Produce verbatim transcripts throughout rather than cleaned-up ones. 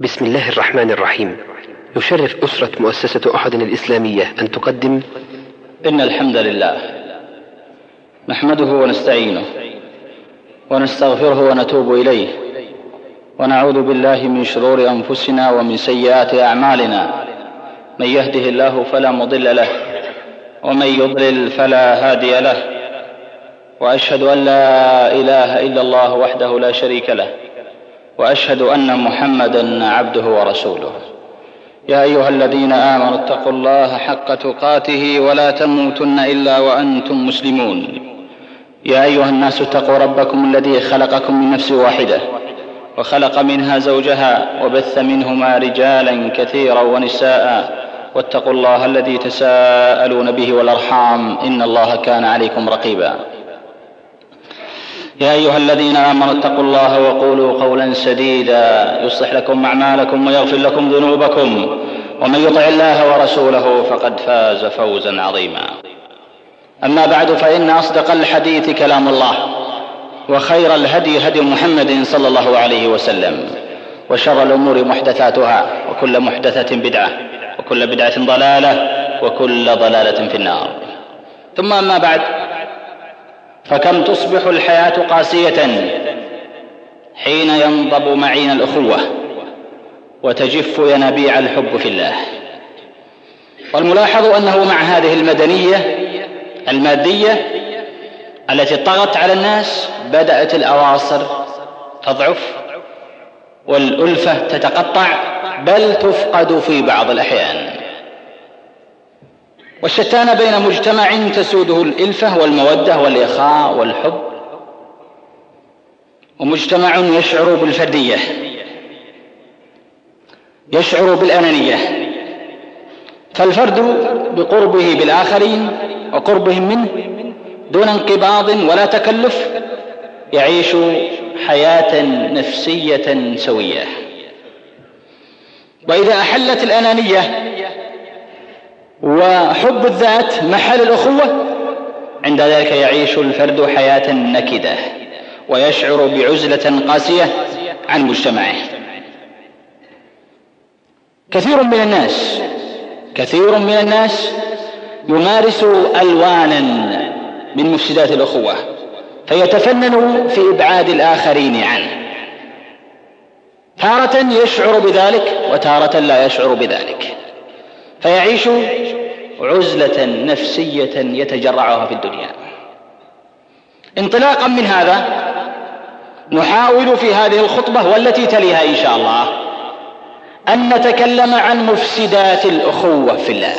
بسم الله الرحمن الرحيم. يشرف أسرة مؤسسة أحد الإسلامية أن تقدم إن الحمد لله نحمده ونستعينه ونستغفره ونتوب إليه ونعوذ بالله من شرور أنفسنا ومن سيئات أعمالنا. من يهده الله فلا مضل له ومن يضلل فلا هادي له، وأشهد أن لا إله إلا الله وحده لا شريك له، وأشهد أن محمدا عبده ورسوله. يا أيها الذين آمنوا اتقوا الله حق تقاته ولا تموتن إلا وأنتم مسلمون. يا أيها الناس اتقوا ربكم الذي خلقكم من نفس واحدة وخلق منها زوجها وبث منهما رجالا كثيرا ونساء، واتقوا الله الذي تساءلون به والأرحام إن الله كان عليكم رقيبا. يا أيها الذين آمنوا اتقوا الله وقولوا قولا سديدا يصلح لكم أعمالكم ويغفر لكم ذنوبكم، ومن يطع الله ورسوله فقد فاز فوزا عظيما. أما بعد، فإن أصدق الحديث كلام الله، وخير الهدي هدي محمد صلى الله عليه وسلم، وشر الأمور محدثاتها، وكل محدثة بدعة، وكل بدعة ضلالة، وكل ضلالة في النار. ثم أما بعد، فكم تصبح الحياة قاسية حين ينضب معين الأخوة وتجف ينابيع الحب في الله. والملاحظ أنه مع هذه المدنية المادية التي طغت على الناس بدأت الأواصر تضعف والألفة تتقطع، بل تفقد في بعض الأحيان. والشتان بين مجتمع تسوده الإلفة والمودة والإخاء والحب، ومجتمع يشعر بالفردية، يشعر بالأنانية. فالفرد بقربه بالآخرين وقربهم منه دون انقباض ولا تكلف يعيش حياة نفسية سوية. وإذا أحلت الأنانية وحب الذات محل الأخوة، عند ذلك يعيش الفرد حياة نكدة ويشعر بعزلة قاسية عن مجتمعه. كثير من الناس كثير من الناس يمارس ألوانا من مفسدات الأخوة، فيتفنن في إبعاد الآخرين عنه. تارة يشعر بذلك وتارة لا يشعر بذلك، فيعيش عزلة نفسية يتجرعها في الدنيا. انطلاقا من هذا، نحاول في هذه الخطبة والتي تليها إن شاء الله أن نتكلم عن مفسدات الأخوة في الله.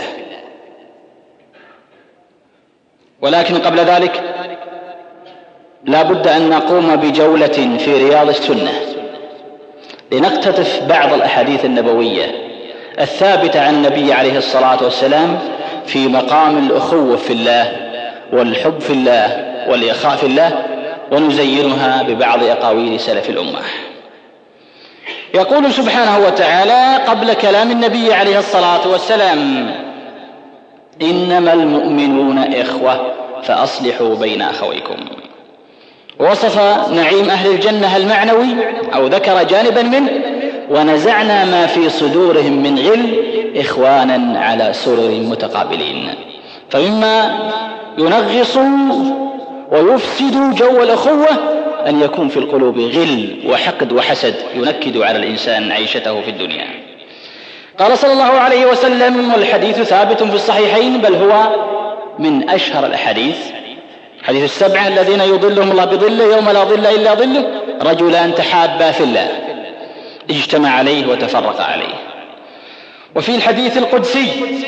ولكن قبل ذلك لا بد أن نقوم بجولة في رياض السنة لنقتطف بعض الأحاديث النبوية الثابتة عن النبي عليه الصلاة والسلام في مقام الأخوة في الله والحب في الله والإخاء في الله، ونزينها ببعض أقاويل سلف الأمة. يقول سبحانه وتعالى قبل كلام النبي عليه الصلاة والسلام: إنما المؤمنون إخوة فأصلحوا بين أخويكم. وصف نعيم أهل الجنة المعنوي أو ذكر جانبا منه: ونزعنا ما في صدورهم من غل إخوانا على سرر متقابلين. فمما ينغص ويفسد جو الأخوة أن يكون في القلوب غل وحقد وحسد ينكد على الإنسان عيشته في الدنيا. قال صلى الله عليه وسلم، والحديث ثابت في الصحيحين، بل هو من أشهر الأحاديث، حديث السبعة الذين يظلهم الله بظله يوم لا ظل إلا ظله: رجلان تحابا في الله اجتمع عليه وتفرق عليه. وفي الحديث القدسي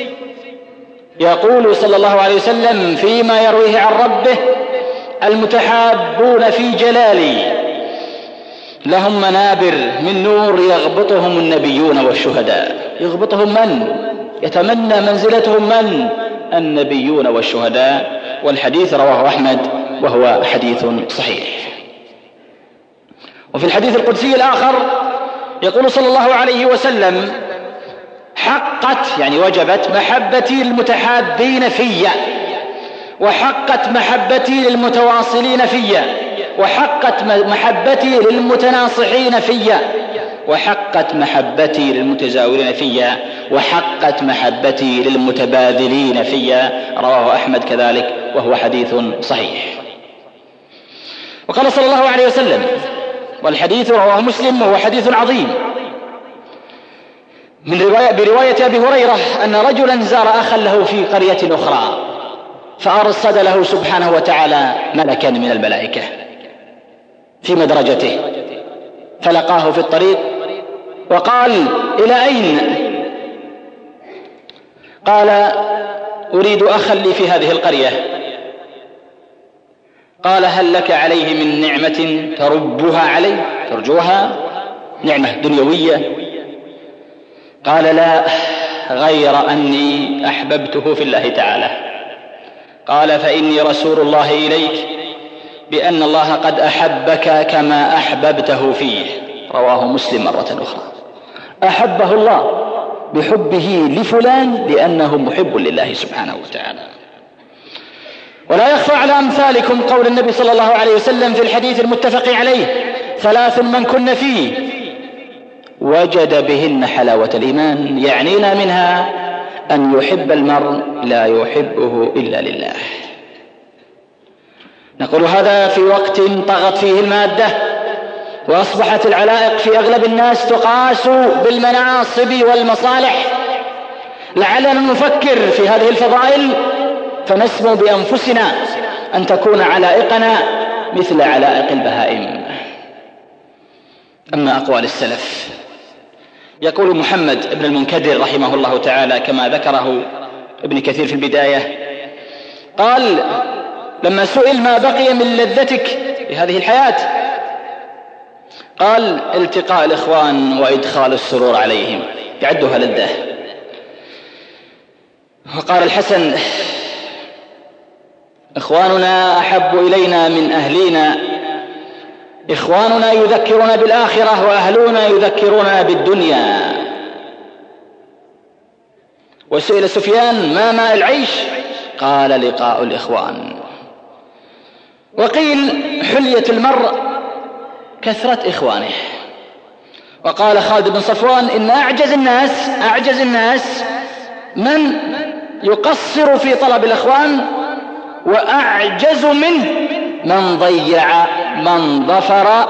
يقول صلى الله عليه وسلم فيما يرويه عن ربه: المتحابون في جلالي لهم منابر من نور يغبطهم النبيون والشهداء. يغبطهم من؟ يتمنى منزلتهم من؟ النبيون والشهداء. والحديث رواه أحمد وهو حديث صحيح. وفي الحديث القدسي الآخر يقول صلى الله عليه وسلم: حقت يعني وجبت محبتي للمتحابين في، وحقت محبتي للمتواصلين في، وحقت محبتي للمتناصحين في، وحقت محبتي للمتزاورين فيها وحقت محبتي للمتبادلين فيها. رواه أحمد كذلك وهو حديث صحيح. وقال صلى الله عليه وسلم، والحديث رواه مسلم وهو حديث عظيم، من رواية برواية أبي هريرة أن رجلا زار أخا له في قرية أخرى فأرصد له سبحانه وتعالى ملكا من الملائكة في مدرجته، فلقاه في الطريق وقال: إلى أين؟ قال: أريد أخا لي في هذه القرية. قال: هل لك عليه من نعمة تربها عليه ترجوها، نعمة دنيوية؟ قال: لا، غير أني أحببته في الله تعالى. قال: فإني رسول الله إليك بأن الله قد أحبك كما أحببته فيه. رواه مسلم مرة أخرى. أحبه الله بحبه لفلان لأنه محب لله سبحانه وتعالى. ولا يخفى على أمثالكم قول النبي صلى الله عليه وسلم في الحديث المتفق عليه: ثلاث من كن فيه وجد بهن حلاوة الإيمان، يعنينا منها أن يحب المرء لا يحبه إلا لله. نقول هذا في وقت طغت فيه المادة وأصبحت العلائق في أغلب الناس تقاس بالمناصب والمصالح. لعلنا نفكر في هذه الفضائل فنسمو بأنفسنا أن تكون علائقنا مثل علائق البهائم. أما أقوال السلف، يقول محمد بن المنكدر رحمه الله تعالى كما ذكره ابن كثير في البداية، قال: لما سئل ما بقي من لذتك في هذه الحياة، قال: التقاء الإخوان وإدخال السرور عليهم، يعدها لذة. وقال الحسن: إخواننا أحب إلينا من أهلينا، إخواننا يذكرون بالآخرة وأهلنا يذكرون بالدنيا. وسئل سفيان: ما ماء العيش؟ قال: لقاء الإخوان. وقيل: حلية المرء كثرة إخوانه. وقال خالد بن صفوان: إن أعجز الناس أعجز الناس من يقصر في طلب الإخوان، وأعجز منه من ضيع من ظفر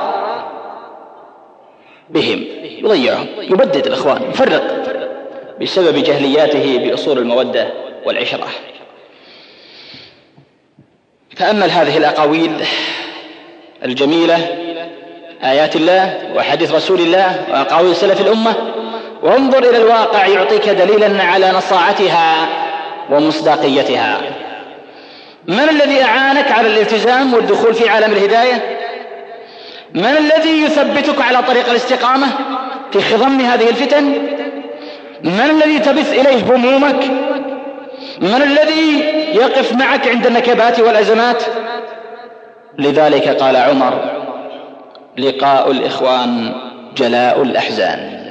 بهم، يضيعهم، يبدد الإخوان، يفرق بسبب جهلياته بأصول المودة والعشرة. تأمل هذه الأقاويل الجميلة، آيات الله وحديث رسول الله وأقاويل سلف الأمة، وانظر إلى الواقع يعطيك دليلا على نصاعتها ومصداقيتها. من الذي أعانك على الالتزام والدخول في عالم الهداية؟ من الذي يثبتك على طريق الاستقامة في خضم هذه الفتن؟ من الذي تبث إليه همومك؟ من الذي يقف معك عند النكبات والأزمات؟ لذلك قال عمر: لقاء الإخوان جلاء الأحزان.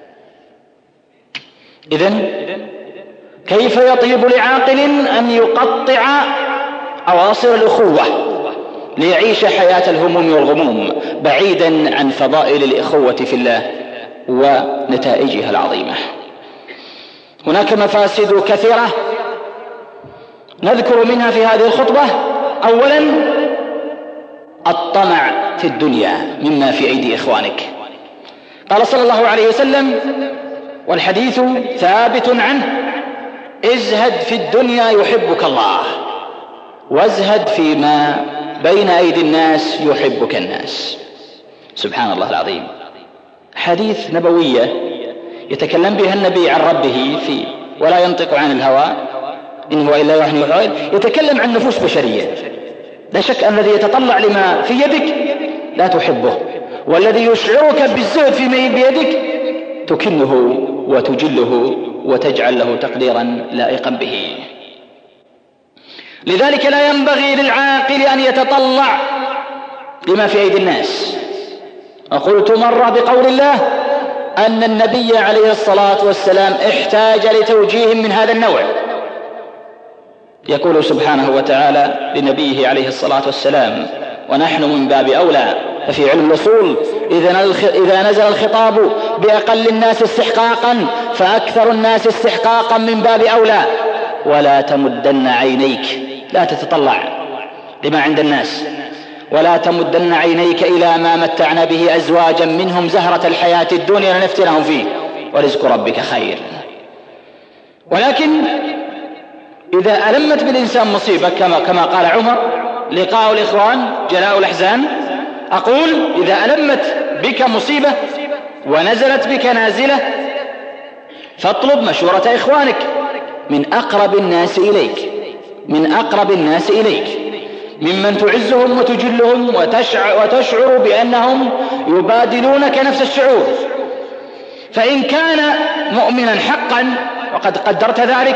إذن كيف يطيب لعاقل أن يقطع أواصر الأخوة ليعيش حياة الهموم والغموم بعيدا عن فضائل الإخوة في الله ونتائجها العظيمة؟ هناك مفاسد كثيرة نذكر منها في هذه الخطبة. أولا، الطمع في الدنيا مما في أيدي إخوانك. قال صلى الله عليه وسلم، والحديث ثابت عنه: ازهد في الدنيا يحبك الله، وازهد فيما بين أيدي الناس يحبك الناس. سبحان الله العظيم. حديث نبوية يتكلم بها النبي عن ربه في ولا ينطق عن الهوى إن هو إلا وحي يوحى، يتكلم عن نفوس بشرية. لا شك أن الذي يتطلع لما في يدك لا تحبه، والذي يشعرك بالزهد فيما بيدك تكنه وتجله وتجعل له تقديرا لائقا به. لذلك لا ينبغي للعاقل أن يتطلع لما في أيدي الناس. وقلت مرة بقول الله أن النبي عليه الصلاة والسلام احتاج لتوجيه من هذا النوع. يقول سبحانه وتعالى لنبيه عليه الصلاة والسلام: ونحن من باب أولى. ففي علم الأصول إذا نزل الخطاب بأقل الناس استحقاقا فأكثر الناس استحقاقا من باب أولى. ولا تمدن عينيك، لا تتطلع لما عند الناس، ولا تمدن عينيك إلى ما متعنا به أزواجا منهم زهرة الحياة الدنيا لنفتنهم فيه ورزق ربك خير. ولكن إذا ألمت بالإنسان مصيبة كما, كما قال عمر: لقاء الإخوان جلاء الأحزان. أقول إذا ألمت بك مصيبة ونزلت بك نازلة فاطلب مشورة إخوانك من أقرب الناس إليك، من أقرب الناس إليك، ممن تعزهم وتجلهم وتشعر, وتشعر بأنهم يبادلونك نفس الشعور. فإن كان مؤمنا حقا وقد قدرت ذلك،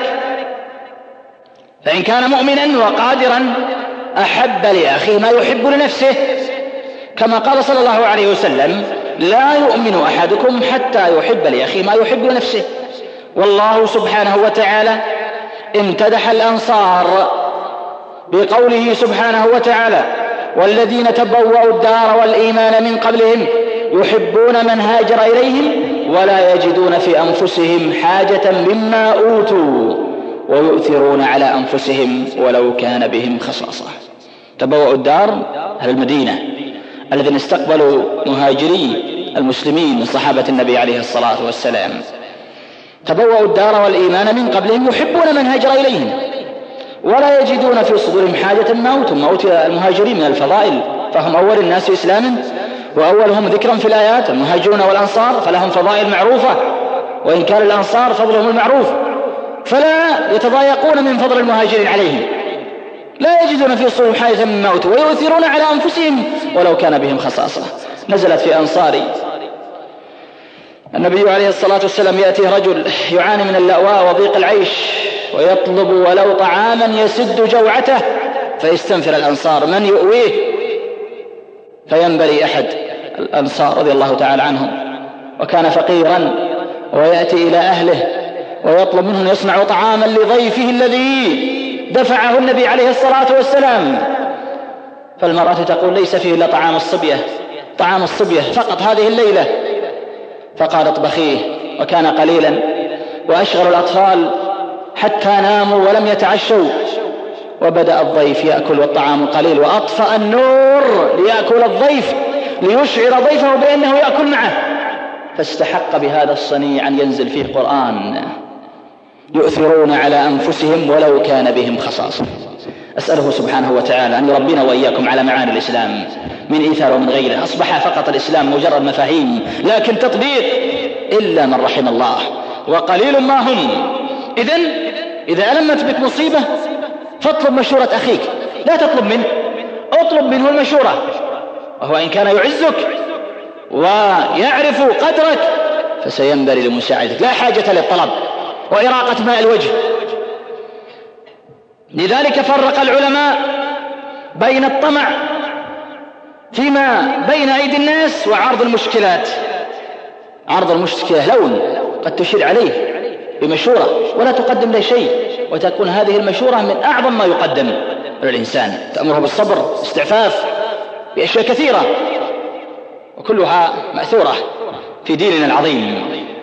فإن كان مؤمنا وقادرا أحب لأخيه ما يحب لنفسه، كما قال صلى الله عليه وسلم: لا يؤمن أحدكم حتى يحب لأخيه ما يحب لنفسه. والله سبحانه وتعالى امتدح الأنصار بقوله سبحانه وتعالى: والذين تبوأوا الدار والإيمان من قبلهم يحبون من هاجر إليهم ولا يجدون في أنفسهم حاجة مما أوتوا ويؤثرون على أنفسهم ولو كان بهم خصاصة. تبوأوا الدار أهل المدينة الذين استقبلوا مهاجري المسلمين من صحابة النبي عليه الصلاة والسلام. تبوأوا الدار والإيمان من قبلهم يحبون من هاجر إليهم ولا يجدون في صدورهم حاجة ما أوتوا. ما أوتي المهاجرين من الفضائل، فهم أول الناس إسلاما وأولهم ذكرا في الآيات. المهاجرون والأنصار فلهم فضائل معروفة، وإن كان الأنصار فضلهم المعروف، فلا يتضايقون من فضل المهاجرين عليهم. لا يجدون في صدورهم حاجة مما أوتوا ويؤثرون على أنفسهم ولو كان بهم خصاصة. نزلت في أنصاري النبي عليه الصلاة والسلام: يأتيه رجل يعاني من اللأواء وضيق العيش ويطلب ولو طعاما يسد جوعته، فيستنفر الأنصار من يؤويه، فينبري أحد الأنصار رضي الله تعالى عنهم وكان فقيرا ويأتي إلى أهله ويطلب منهم يصنع طعاما لضيفه الذي دفعه النبي عليه الصلاة والسلام. فالمرأة تقول: ليس فيه إلا طعام الصبية، طعام الصبية فقط هذه الليلة. فقال: اطبخيه. وكان قليلا وأشغل الأطفال حتى ناموا ولم يتعشوا، وبدأ الضيف يأكل والطعام قليل، وأطفأ النور ليأكل الضيف ليشعر ضيفه بأنه يأكل معه، فاستحق بهذا الصنيع أن ينزل فيه قرآن: يؤثرون على أنفسهم ولو كان بهم خصاصة. أسأله سبحانه وتعالى أن يربينا وإياكم على معاني الإسلام من إيثار ومن غيره. أصبح فقط الإسلام مجرد مفاهيم لكن تطبيق إلا من رحم الله، وقليل ما هم. إذن إذا ألمت بك مصيبة فاطلب مشورة أخيك، لا تطلب منه، اطلب منه المشورة، وهو إن كان يعزك ويعرف قدرك فسينبري لمساعدتك، لا حاجة للطلب وإراقة ماء الوجه. لذلك فرق العلماء بين الطمع فيما بين أيدي الناس وعرض المشكلات. عرض المشكلة لون قد تشير عليه بمشورة ولا تقدم له شيء، وتكون هذه المشورة من أعظم ما يقدم للإنسان، تأمره بالصبر، استعفاف، بأشياء كثيرة وكلها مأثورة في ديننا العظيم.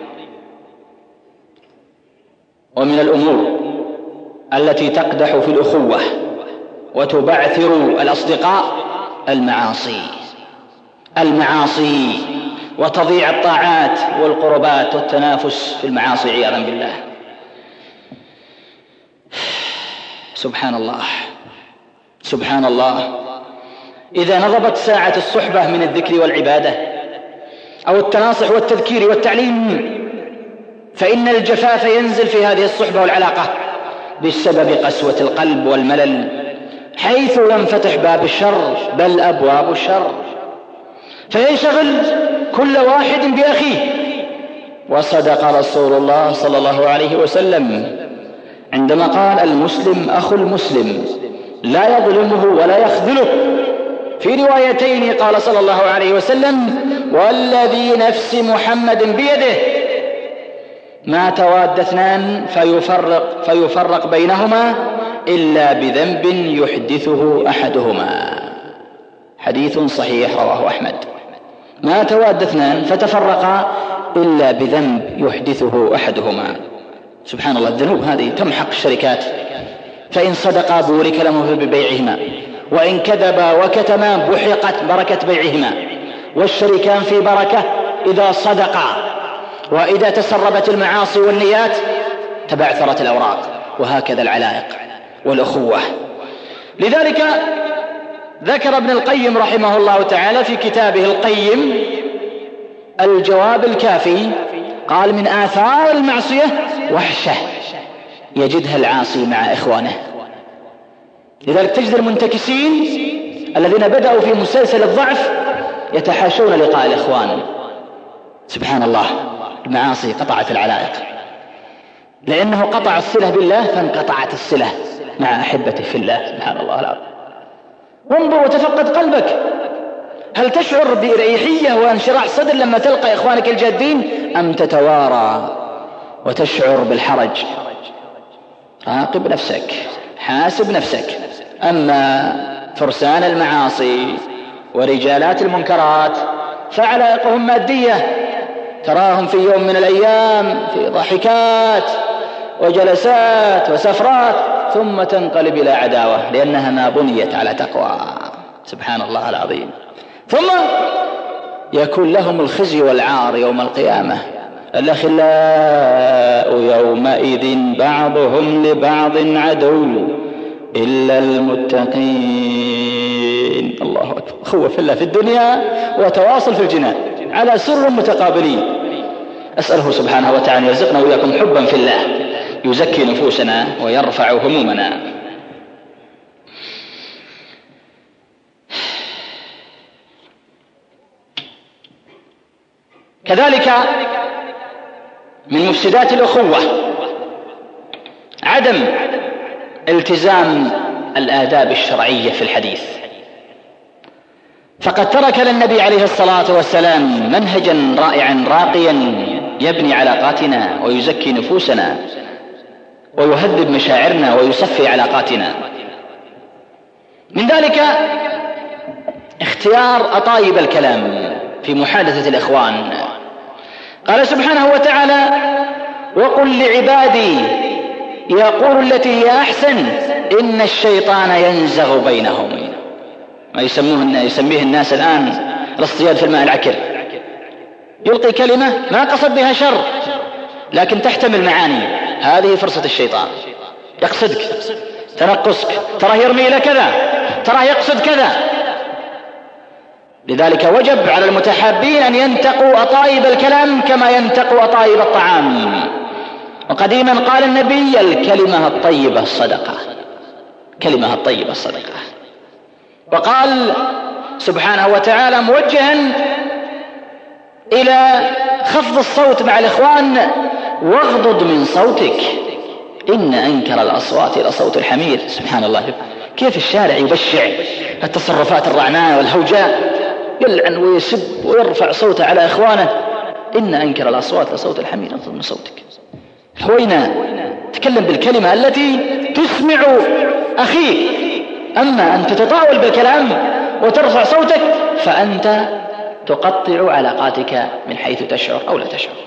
ومن الأمور التي تقدح في الأخوة وتبعثر الأصدقاء المعاصي المعاصي وتضيع الطاعات والقربات والتنافس في المعاصي عياذا بالله. سبحان الله سبحان الله. إذا نضبت ساعة الصحبة من الذكر والعبادة أو التناصح والتذكير والتعليم، فإن الجفاف ينزل في هذه الصحبة والعلاقة بسبب قسوة القلب والملل، حيث ينفتح باب الشر بل أبواب الشر، فينشغل كل واحد بأخيه. وصدق رسول الله صلى الله عليه وسلم عندما قال: المسلم أخو المسلم لا يظلمه ولا يخذله. في روايتين قال صلى الله عليه وسلم: والذي نفس محمد بيده ما تواد اثنان فيفرق, فيفرق بينهما إلا بذنب يحدثه أحدهما. حديث صحيح رواه أحمد. ما تواد اثنان فتفرقا إلا بذنب يحدثه أحدهما. سبحان الله، الذنوب هذه تمحق الشركات، فإن صدقا بورك لهما ببيعهما، وإن كذبا وكتما بحقت بركة بيعهما. والشريكان في بركة إذا صدقا، وإذا تسربت المعاصي والنيات تبعثرت الأوراق. وهكذا العلائق والأخوة. لذلك ذكر ابن القيم رحمه الله تعالى في كتابه القيم الجواب الكافي، قال: من آثار المعصية وحشة يجدها العاصي مع إخوانه. لذلك تجد المنتكسين الذين بدأوا في مسلسل الضعف يتحاشون لقاء الإخوان. سبحان الله، المعاصي قطعت العلائق، لأنه قطع الصلة بالله فانقطعت الصلة مع أحبته في الله. سبحان الله العظيم. وانظر وتفقد قلبك، هل تشعر بإريحية وانشراح صدر لما تلقى إخوانك الجادين، أم تتوارى وتشعر بالحرج؟ راقب نفسك، حاسب نفسك. أما فرسان المعاصي ورجالات المنكرات فعلائقهم مادية، تراهم في يوم من الأيام في ضحكات وجلسات وسفرات، ثم تنقلب إلى عداوة لأنها ما بنيت على تقوى. سبحان الله العظيم. ثم يكون لهم الخزي والعار يوم القيامة. الأخلاء يومئذ بعضهم لبعض عدو إلا المتقين. الله أكبر. أخوة في الله في الدنيا وتواصل في الجنان على سر متقابلين. أسأله سبحانه وتعالى يرزقنا وإياكم حبا في الله يزكي نفوسنا ويرفع همومنا. كذلك من مفسدات الأخوة عدم التزام الآداب الشرعية في الحديث. فقد ترك للنبي عليه الصلاة والسلام منهجا رائعا راقيا يبني علاقاتنا ويزكي نفوسنا ويهذب مشاعرنا ويصفي علاقاتنا. من ذلك اختيار أطايب الكلام في محادثة الإخوان. قال سبحانه وتعالى: وقل لعبادي يقول التي هي أحسن إن الشيطان ينزغ بينهم. ما يسموه يسميه الناس الآن الاصطياد في الماء العكر. يلقي كلمة ما قصد بها شر لكن تحتمل معاني، هذه فرصة الشيطان، يقصدك، تنقصك، تراه يرمي إلى كذا، تراه يقصد كذا. لذلك وجب على المتحابين أن ينتقوا أطايب الكلام كما ينتقوا أطايب الطعام. وقديما قال النبي: الكلمة الطيبة الصدقة، كلمة الطيبة الصدقة. وقال سبحانه وتعالى موجها إلى خفض الصوت مع الإخوان: واغضض من صوتك إن أنكر الأصوات لصوت الحمير. سبحان الله، كيف الشارع يبشع التصرفات الرعناء والهوجاء، يلعن ويسب ويرفع صوته على إخوانه. إن أنكر الأصوات لصوت الحمير، اغضض من صوتك. هوينا تكلم بالكلمة التي تسمع أخيك. أما أن تتطاول بالكلام وترفع صوتك فأنت تقطع علاقاتك من حيث تشعر أو لا تشعر.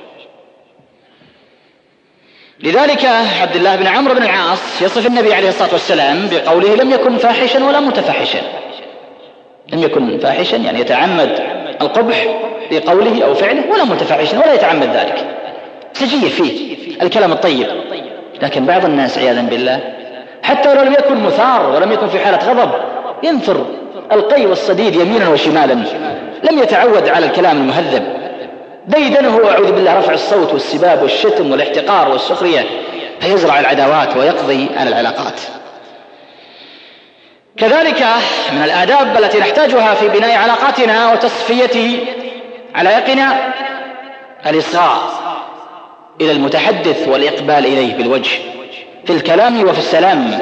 لذلك عبد الله بن عمرو بن العاص يصف النبي عليه الصلاة والسلام بقوله: لم يكن فاحشا ولا متفحشا. لم يكن فاحشا يعني يتعمد القبح بقوله أو فعله، ولا متفحشا ولا يتعمد ذلك، سجية فيه الكلام الطيب. لكن بعض الناس عياذا بالله حتى لو لم يكن مثار ولم يكن في حالة غضب ينثر القي والصديد يمينا وشمالا، لم يتعود على الكلام المهذب، ديدنه وأعوذ بالله رفع الصوت والسباب والشتم والاحتقار والسخرية، فيزرع العداوات ويقضي على العلاقات. كذلك من الآداب التي نحتاجها في بناء علاقاتنا وتصفية علائقنا الإصغاء إلى المتحدث والإقبال إليه بالوجه في الكلام وفي السلام.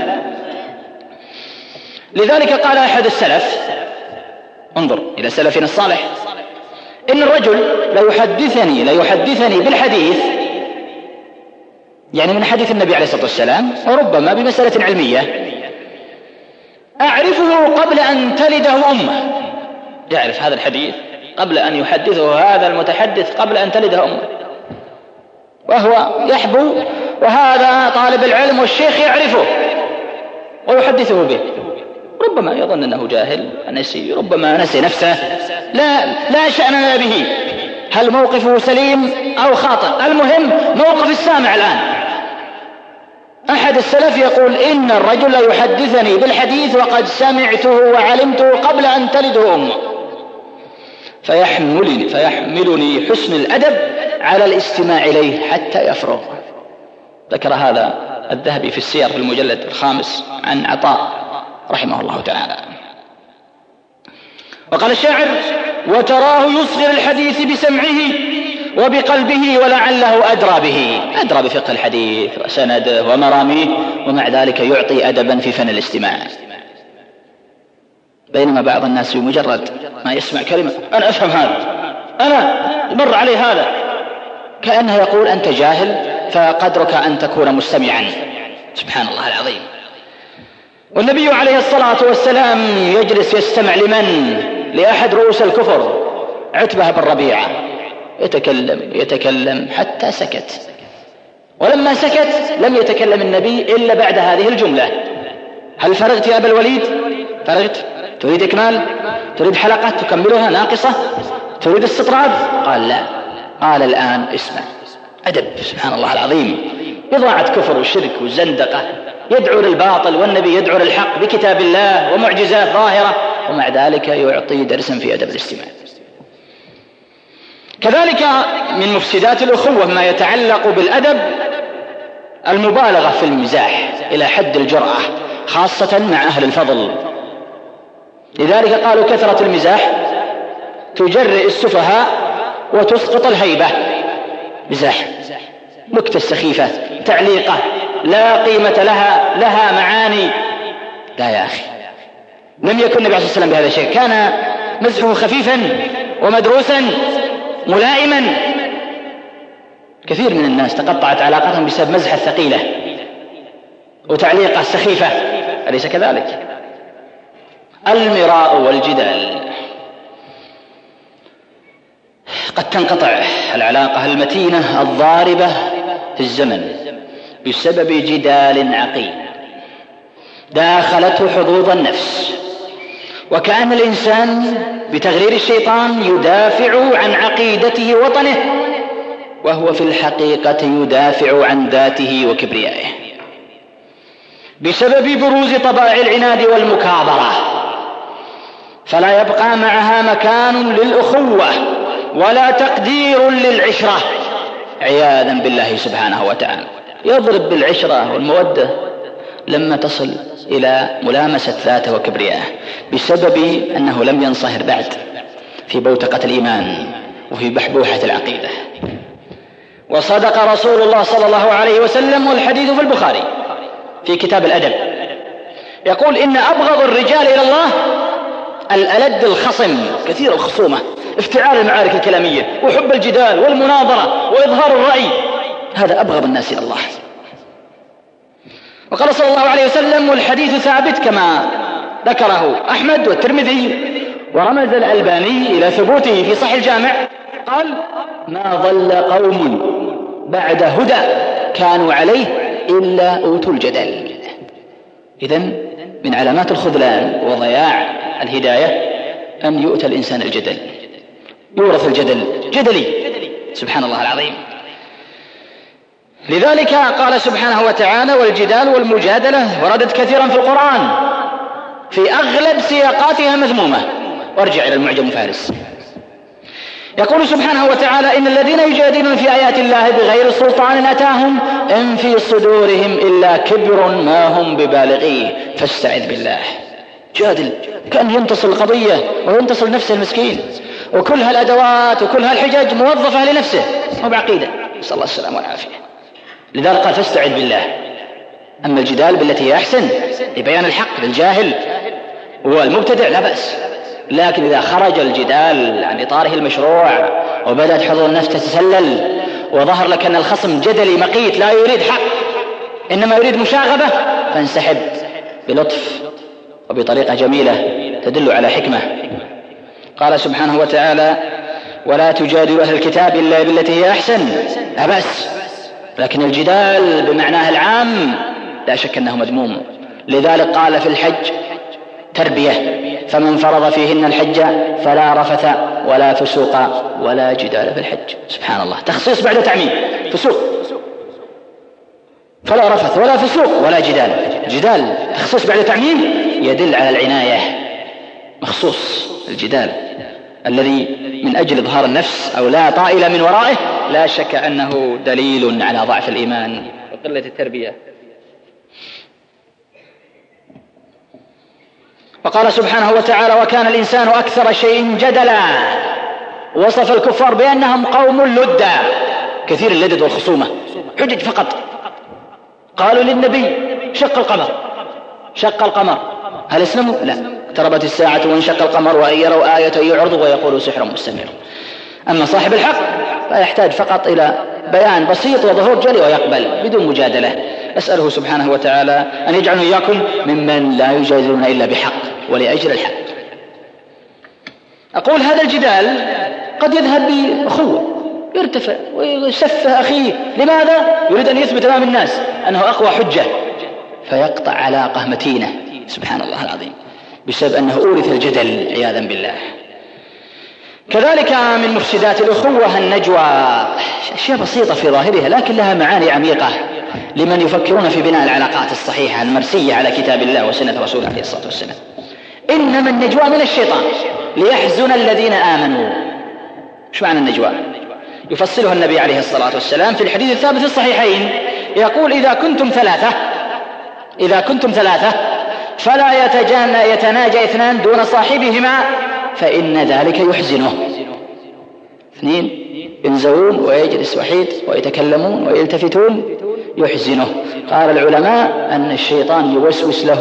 لذلك قال أحد السلف، انظر إلى سلفنا الصالح: إن الرجل لا يحدثني لا يحدثني بالحديث، يعني من حديث النبي عليه الصلاة والسلام، وربما بمسألة علمية أعرفه قبل أن تلده أمه. يعرف هذا الحديث قبل أن يحدثه هذا المتحدث قبل أن تلده أمه، وهو يحبو، وهذا طالب العلم والشيخ يعرفه ويحدثه به. ربما يظن أنه جاهل نسي، ربما نسي نفسه، لا لا شأننا به، هل موقفه سليم أو خاطئ، المهم موقف السامع. الآن أحد السلف يقول: إن الرجل يحدثني بالحديث وقد سمعته وعلمته قبل أن تلده أمه، فيحملني, فيحملني حسن الأدب على الاستماع إليه حتى يفرغ. ذكر هذا الذهبي في السير في المجلد الخامس عن عطاء رحمه الله تعالى. وقال الشاعر: وتراه يصغر الحديث بسمعه وبقلبه ولعله أدرى به، أدرى بفقه الحديث وسنده ومراميه، ومع ذلك يعطي أدبا في فن الاستماع. بينما بعض الناس بمجرد ما يسمع كلمة: أنا أفهم هذا، أنا مر علي هذا، كأنه يقول: أنت جاهل فقدرك أن تكون مستمعا. سبحان الله العظيم. والنبي عليه الصلاة والسلام يجلس يستمع لمن؟ لأحد رؤوس الكفر، عتبة بن ربيعة، يتكلم يتكلم حتى سكت، ولما سكت لم يتكلم النبي إلا بعد هذه الجملة: هل فرغت يا أبا الوليد؟ فرغت؟ تريد إكمال؟ تريد حلقة تكملها ناقصة؟ تريد استطراد؟ قال: لا. قال: الآن اسمع. أدب. سبحان الله العظيم. بضاعة كفر والشرك والزندقة، يدعو للباطل والنبي يدعو للحق بكتاب الله ومعجزات ظاهرة، ومع ذلك يعطي درسا في أدب الاستماع. كذلك من مفسدات الأخوة ما يتعلق بالأدب المبالغة في المزاح إلى حد الجرأة، خاصة مع أهل الفضل. لذلك قالوا: كثرة المزاح تجرئ السفهاء وتسقط الهيبة. مزاح، نكتة سخيفة، تعليقة لا قيمة لها، لها معاني. لا يا أخي، لم يكن النبي عليه الصلاة والسلام بهذا الشيء، كان مزحه خفيفا ومدروسا ملائما. كثير من الناس تقطعت علاقتهم بسبب مزحة ثقيلة وتعليقة سخيفة، أليس كذلك؟ المراء والجدال، قد تنقطع العلاقة المتينة الضاربة في الزمن بسبب جدال عقيم داخلته حظوظ النفس، وكأن الإنسان بتغرير الشيطان يدافع عن عقيدته وطنه، وهو في الحقيقة يدافع عن ذاته وكبريائه بسبب بروز طبائع العناد والمكابرة، فلا يبقى معها مكان للأخوة ولا تقدير للعشرة، عياذا بالله سبحانه وتعالى. يضرب بالعشرة والمودة لما تصل إلى ملامسة ذاته وكبريائه بسبب أنه لم ينصهر بعد في بوتقة الإيمان وفي بحبوحة العقيدة. وصدق رسول الله صلى الله عليه وسلم، والحديث في البخاري في كتاب الأدب، يقول: إن أبغض الرجال إلى الله الألد الخصم، كثير الخصومة، افتعال المعارك الكلامية وحب الجدال والمناظرة وإظهار الرأي، هذا أبغض الناس إلى الله. وقال صلى الله عليه وسلم، والحديث ثابت كما ذكره أحمد والترمذي ورمز الألباني إلى ثبوته في صحيح الجامع، قال: ما ضل قوم بعد هدى كانوا عليه إلا أوتوا الجدل. إذن من علامات الخذلان وضياع الهداية أن يؤتى الإنسان الجدل، يورث الجدل، جدلي. سبحان الله العظيم. لذلك قال سبحانه وتعالى: والجدال والمجادلة وردت كثيرا في القرآن في أغلب سياقاتها مذمومة. وارجع إلى المعجم فارس، يقول سبحانه وتعالى: إن الذين يجادلون في آيات الله بغير سلطان أتاهم إن في صدورهم إلا كبر ما هم ببالغيه فاستعذ بالله. جادل كأن ينتصر القضية وينتصر نفسه المسكين، وكل هالأدوات وكل هالحجج موظفة لنفسه وبعقيدة، نسأل الله السلامة والعافية. لذلك قال: فاستعذ بالله. أما الجدال بالتي هي أحسن لبيان الحق للجاهل والمبتدع لا بأس، لكن إذا خرج الجدال عن إطاره المشروع وبدأت حضور النفس تتسلل وظهر لك أن الخصم جدلي مقيت لا يريد حق إنما يريد مشاغبة، فانسحب بلطف وبطريقة جميلة تدل على حكمة. قال سبحانه وتعالى: ولا تجادل أهل الكتاب إلا بالتي هي أحسن. لا بأس، لكن الجدال بمعناه العام لا شك أنه مذموم. لذلك قال في الحج تربية: فمن فرض فيهن الحج فلا رفث ولا فسوق ولا جدال في الحج. سبحان الله، تخصيص بعد تعميم. فسوق، فلا رفث ولا فسوق ولا جدال. جدال تخصيص بعد تعميم يدل على العناية، مخصوص الجدال الذي من أجل إظهار النفس أو لا طائل من ورائه، لا شك أنه دليل على ضعف الإيمان وقلة التربية. وقال سبحانه وتعالى: وكان الإنسان أكثر شيء جدلا. وصف الكفار بأنهم قوم لدا، كثير اللدد والخصومة، حجج فقط. قالوا للنبي: شق القمر، شق القمر، هل اسلموا؟ لا. اقتربت الساعة وانشق القمر وإن يروا آية يعرضوا ويقولوا سحر مستمر. أما صاحب الحق فيحتاج فقط إلى بيان بسيط وظهور جلي ويقبل بدون مجادلة. أسأله سبحانه وتعالى أن يجعلنا إياكم ممن لا يجادلون إلا بحق ولأجل الحق. أقول هذا الجدال قد يذهب بأخوة، يرتفع ويسفه أخيه. لماذا؟ يريد أن يثبت أمام الناس أنه أقوى حجة، فيقطع علاقة متينة. سبحان الله العظيم، بسبب أنه أورث الجدل عياذا بالله. كذلك من مفسدات الأخوة النجوى، أشياء بسيطة في ظاهرها لكن لها معاني عميقة لمن يفكرون في بناء العلاقات الصحيحة المرسية على كتاب الله وسنة رسوله عليه الصلاة والسلام. إنما النجوى من الشيطان ليحزن الذين آمنوا. شو معنى النجوى؟ يفصلها النبي عليه الصلاة والسلام في الحديث الثابت في الصحيحين، يقول: إذا كنتم ثلاثة إذا كنتم ثلاثة فلا يتجانى يتناجى اثنان دون صاحبهما فإن ذلك يحزنه. اثنين ينزوون ويجلس وحيد ويتكلمون ويلتفتون يحزنه. قال العلماء أن الشيطان يوسوس له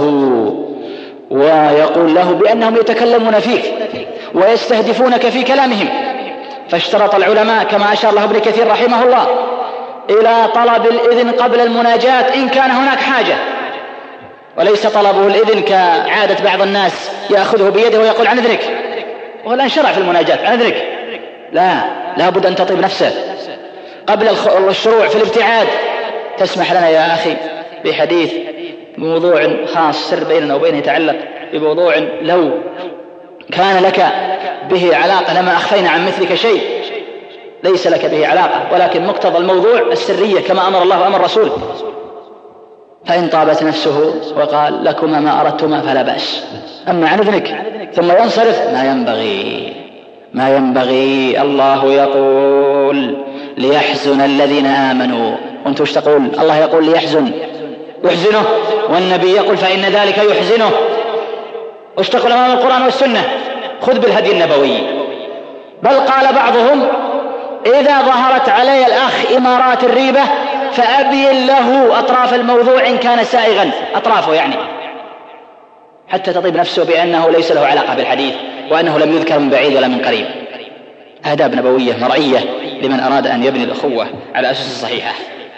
ويقول له بأنهم يتكلمون فيك ويستهدفونك في كلامهم. فاشترط العلماء كما أشار له ابن كثير رحمه الله إلى طلب الإذن قبل المناجاة إن كان هناك حاجة، وليس طلبه الإذن كعادة بعض الناس يأخذه بيده ويقول عن إذنك، وهو الآن شرع في المناجاة عن إذنك. لا، لا بد أن تطيب نفسه قبل الشروع في الابتعاد. تسمح لنا يا أخي بحديث بموضوع خاص سر بيننا وبينه يتعلق بموضوع لو كان لك به علاقة لما أخفينا عن مثلك شيء، ليس لك به علاقة ولكن مقتضى الموضوع السرية كما أمر الله وأمر رسوله. فإن طابت نفسه وقال لكما ما أردتما فلا بأس، أما عن إذنك ثم ينصرف ما ينبغي ما ينبغي. الله يقول ليحزن الذين آمنوا، وأنتم وش تقول؟ الله يقول ليحزن يحزنه، والنبي يقول فإن ذلك يحزنه. وش تقول أمام القرآن والسنة؟ خذ بالهدي النبوي. بل قال بعضهم إذا ظهرت علي الأخ إمارات الريبة فأبين له أطراف الموضوع إن كان سائغا، أطرافه يعني، حتى تطيب نفسه بأنه ليس له علاقة بالحديث وأنه لم يذكر من بعيد ولا من قريب. آداب نبوية مرعية لمن أراد أن يبني الأخوة على أسس صحيحة.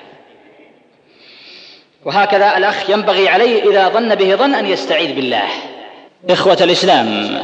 وهكذا الأخ ينبغي عليه إذا ظن به ظن أن يستعيذ بالله. إخوة الإسلام،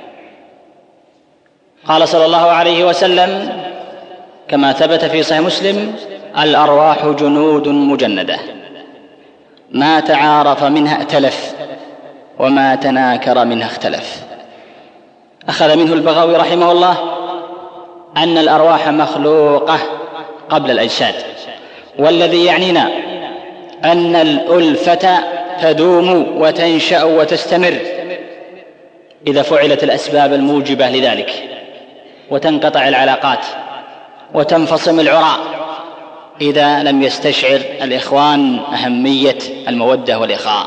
قال صلى الله عليه وسلم كما ثبت في صحيح مسلم: الأرواح جنود مجندة ما تعارف منها ائتلف وما تناكر منها اختلف. أخذ منه البغوي رحمه الله أن الأرواح مخلوقة قبل الأجساد، والذي يعنينا أن الألفة تدوم وتنشأ وتستمر إذا فعلت الأسباب الموجبة لذلك، وتنقطع العلاقات وتنفصم العراء إذا لم يستشعر الإخوان أهمية المودة والإخاء.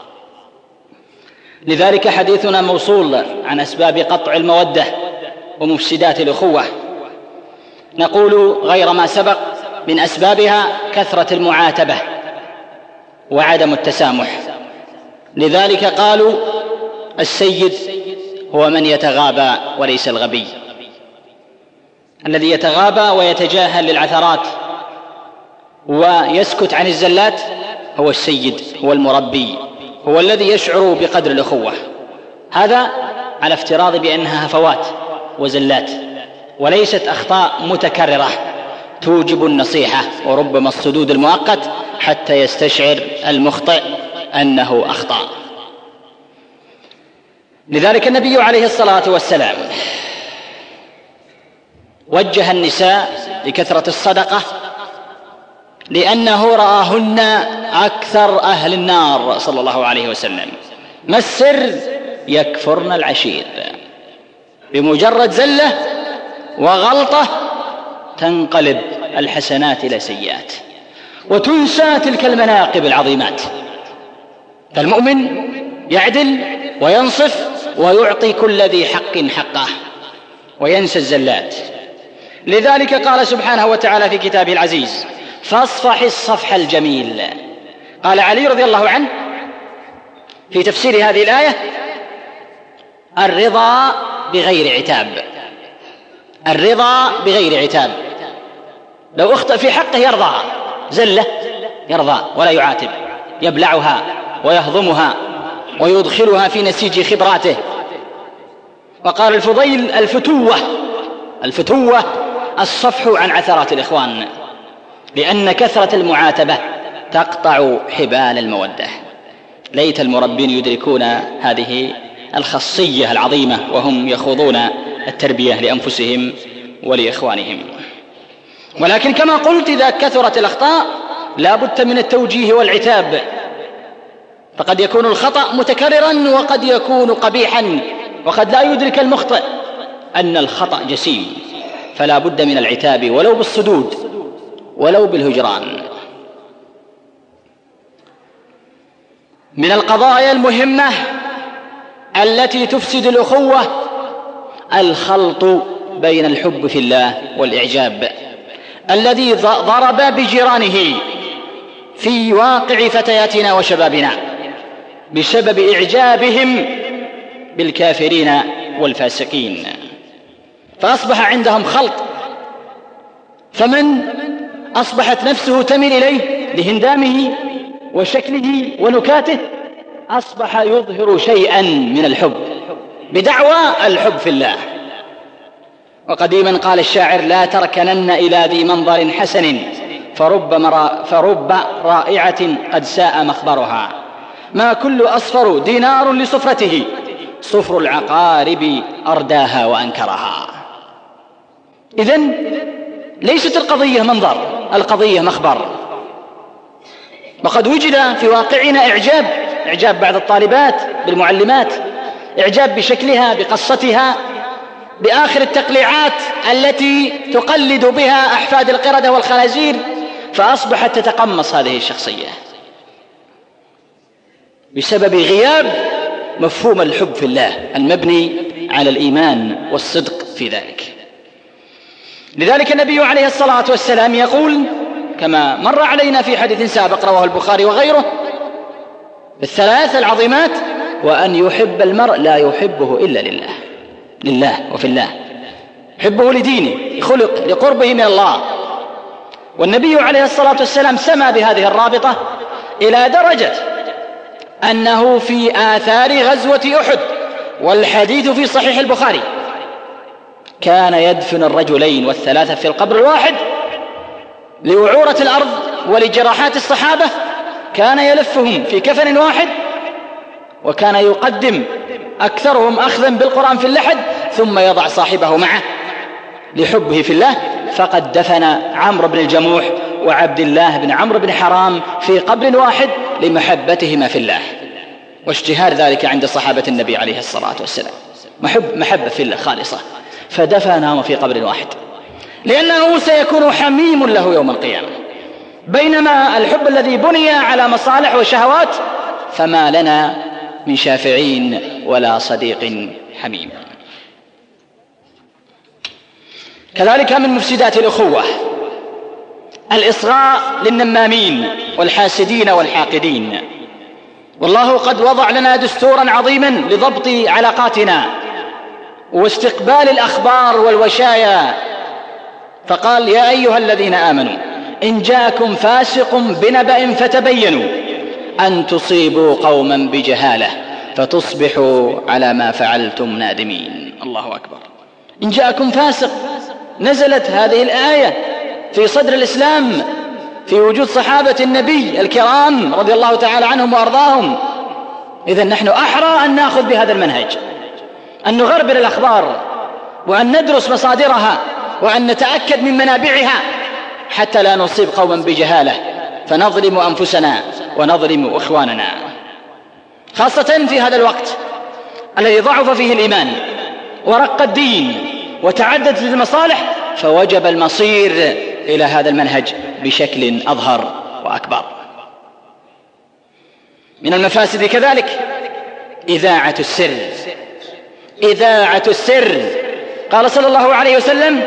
لذلك حديثنا موصول عن أسباب قطع المودة ومفسدات الأخوة. نقول غير ما سبق من أسبابها كثرة المعاتبة وعدم التسامح. لذلك قالوا السيد هو من يتغابى وليس الغبي. الذي يتغابى ويتجاهل للعثرات ويسكت عن الزلات هو السيد، هو المربي، هو الذي يشعر بقدر الأخوة. هذا على افتراض بأنها هفوات وزلات، وليست أخطاء متكررة توجب النصيحة وربما الصدود المؤقت حتى يستشعر المخطئ أنه أخطأ. لذلك النبي عليه الصلاة والسلام وجه النساء لكثرة الصدقة لأنه رآهن أكثر أهل النار صلى الله عليه وسلم. ما السر؟ يكفرن العشير، بمجرد زلة وغلطة تنقلب الحسنات إلى سيئات وتنسى تلك المناقب العظيمات. فالمؤمن يعدل وينصف ويعطي كل ذي حق حقه وينسى الزلات. لذلك قال سبحانه وتعالى في كتابه العزيز: فاصفح الصفح الجميل. قال علي رضي الله عنه في تفسير هذه الآية: الرضا بغير عتاب. الرضا بغير عتاب، لو أخطأ في حقه يرضى، زلة يرضى ولا يعاتب، يبلعها ويهضمها ويدخلها في نسيج خبراته. وقال الفضيل: الفتوة الفتوة الصفح عن عثرات الإخوان، لأن كثرة المعاتبة تقطع حبال المودة. ليت المربين يدركون هذه الخاصية العظيمة وهم يخوضون التربية لأنفسهم ولإخوانهم. ولكن كما قلت، إذا كثرت الأخطاء لا بد من التوجيه والعتاب، فقد يكون الخطأ متكررا وقد يكون قبيحا، وقد لا يدرك المخطئ أن الخطأ جسيم، فلا بد من العتاب ولو بالصدود ولو بالهجران. من القضايا المهمة التي تفسد الأخوة الخلط بين الحب في الله والإعجاب الذي ضرب بجيرانه في واقع فتياتنا وشبابنا بسبب إعجابهم بالكافرين والفاسقين، فأصبح عندهم خلط. فمن أصبحت نفسه تميل إليه لهندامه وشكله ونكاته أصبح يظهر شيئا من الحب بدعوى الحب في الله. وقديما قال الشاعر: لا تركنن إلى ذي منظر حسن فرب, مرا فرب رائعة قد ساء مخبرها، ما كل أصفر دينار لصفرته صفر العقارب أرداها وأنكرها. إذن ليست القضية منظر، القضية مخبر. وقد وجد في واقعنا إعجاب إعجاب بعض الطالبات بالمعلمات، إعجاب بشكلها، بقصتها، بآخر التقليعات التي تقلد بها أحفاد القردة والخنازير، فأصبحت تتقمص هذه الشخصية بسبب غياب مفهوم الحب في الله المبني على الإيمان والصدق في ذلك. لذلك النبي عليه الصلاة والسلام يقول كما مر علينا في حديث سابق رواه البخاري وغيره بالثلاث العظيمات: وأن يحب المرء لا يحبه إلا لله، لله وفي الله، يحبه لدينه، خلق لقربه من الله. والنبي عليه الصلاة والسلام سمى بهذه الرابطة إلى درجة أنه في آثار غزوة أحد، والحديث في صحيح البخاري، كان يدفن الرجلين والثلاثة في القبر الواحد لوعورة الأرض ولجراحات الصحابة، كان يلفهم في كفن واحد، وكان يقدم أكثرهم أخذا بالقرآن في اللحد ثم يضع صاحبه معه لحبه في الله. فقد دفن عمرو بن الجموح وعبد الله بن عمرو بن حرام في قبر واحد لمحبتهما في الله، واشتهار ذلك عند صحابة النبي عليه الصلاة والسلام، محب محبة في الله خالصة، فدفنهما في قبر واحد لأنه سيكون حميم له يوم القيامة. بينما الحب الذي بني على مصالح وشهوات فما لنا من شافعين ولا صديق حميم. كذلك من مفسدات الأخوة الإصغاء للنمامين والحاسدين والحاقدين. والله قد وضع لنا دستورا عظيما لضبط علاقاتنا واستقبال الأخبار والوشايا، فقال: يا أيها الذين آمنوا إن جاءكم فاسق بنبأ فتبينوا أن تصيبوا قوما بجهالة فتصبحوا على ما فعلتم نادمين. الله أكبر. إن جاءكم فاسق. نزلت هذه الآية في صدر الإسلام في وجود صحابة النبي الكرام رضي الله تعالى عنهم وأرضاهم. إذن نحن أحرى أن نأخذ بهذا المنهج، أن نغربل الأخبار وأن ندرس مصادرها وأن نتأكد من منابعها حتى لا نصيب قوما بجهالة فنظلم أنفسنا ونظلم إخواننا، خاصة في هذا الوقت الذي ضعف فيه الإيمان ورق الدين وتعددت المصالح، فوجب المصير إلى هذا المنهج بشكل أظهر وأكبر. من المفاسد كذلك إذاعة السر. إذاعة السر، قال صلى الله عليه وسلم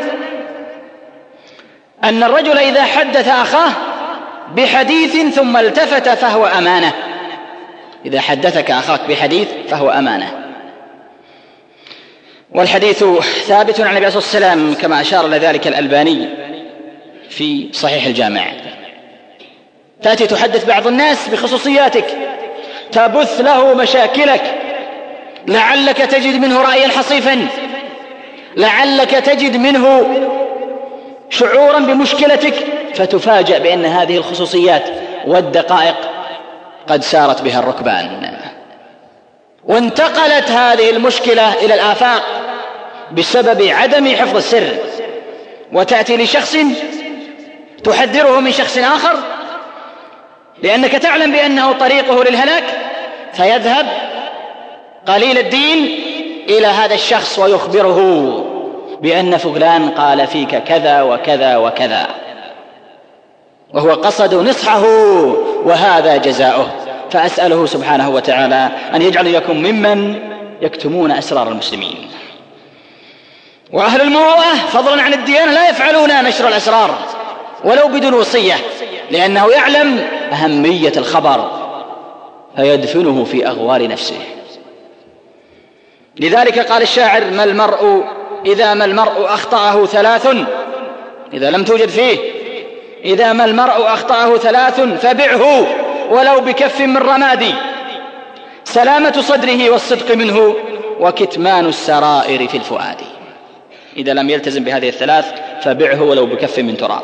أن الرجل إذا حدث أخاه بحديث ثم التفت فهو أمانة. إذا حدثك أخاك بحديث فهو أمانة. والحديث ثابت عن النبي صلى الله عليه وسلم كما أشار إلى ذلك الألباني في صحيح الجامع. تأتي تحدث بعض الناس بخصوصياتك، تبث له مشاكلك، لعلك تجد منه رأيا حصيفا، لعلك تجد منه شعورا بمشكلتك، فتفاجأ بأن هذه الخصوصيات والدقائق قد سارت بها الركبان، وانتقلت هذه المشكلة إلى الآفاق بسبب عدم حفظ السر. وتأتي لشخص تحذره من شخص آخر لأنك تعلم بأنه طريقه للهلاك، فيذهب قليل الدين إلى هذا الشخص ويخبره بأن فلان قال فيك كذا وكذا وكذا، وهو قصد نصحه وهذا جزاؤه. فأسأله سبحانه وتعالى أن يجعل لكم ممن يكتمون أسرار المسلمين. وأهل المروءة فضلا عن الديانة لا يفعلون نشر الأسرار ولو بدون وصية، لأنه يعلم أهمية الخبر فيدفنه في أغوار نفسه. لذلك قال الشاعر: ما المرء إذا ما المرء أخطأه ثلاث، إذا لم توجد فيه، إذا ما المرء أخطأه ثلاث فبعه ولو بكف من رماد، سلامة صدره والصدق منه وكتمان السرائر في الفؤاد. إذا لم يلتزم بهذه الثلاث فبعه ولو بكف من تراب.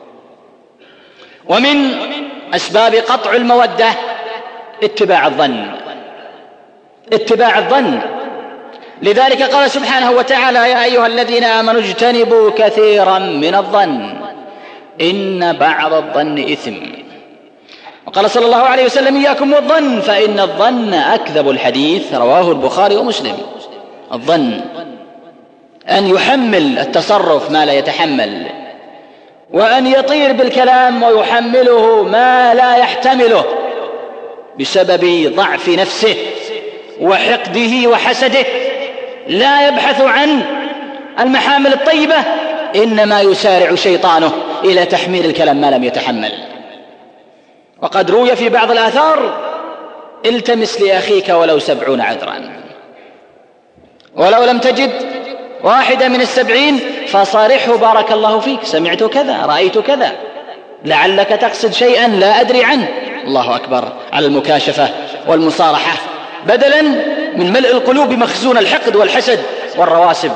ومن أسباب قطع المودة اتباع الظن، اتباع الظن. لذلك قال سبحانه وتعالى: يا أيها الذين آمنوا اجتنبوا كثيرا من الظن إن بعض الظن إثم. وقال صلى الله عليه وسلم: إياكم والظن فإن الظن أكذب الحديث، رواه البخاري ومسلم. الظن أن يحمل التصرف ما لا يتحمل، وأن يطير بالكلام ويحمله ما لا يحتمله بسبب ضعف نفسه وحقده وحسده، لا يبحث عن المحامل الطيبة، إنما يسارع شيطانه إلى تحميل الكلام ما لم يتحمل. وقد روي في بعض الآثار: التمس لأخيك ولو سبعون عذرا، ولو لم تجد واحدة من السبعين فصارحه: بارك الله فيك، سمعت كذا، رأيت كذا، لعلك تقصد شيئا لا أدري عنه. الله أكبر على المكاشفة والمصارحة، بدلا من ملء القلوب مخزون الحقد والحسد والرواسب.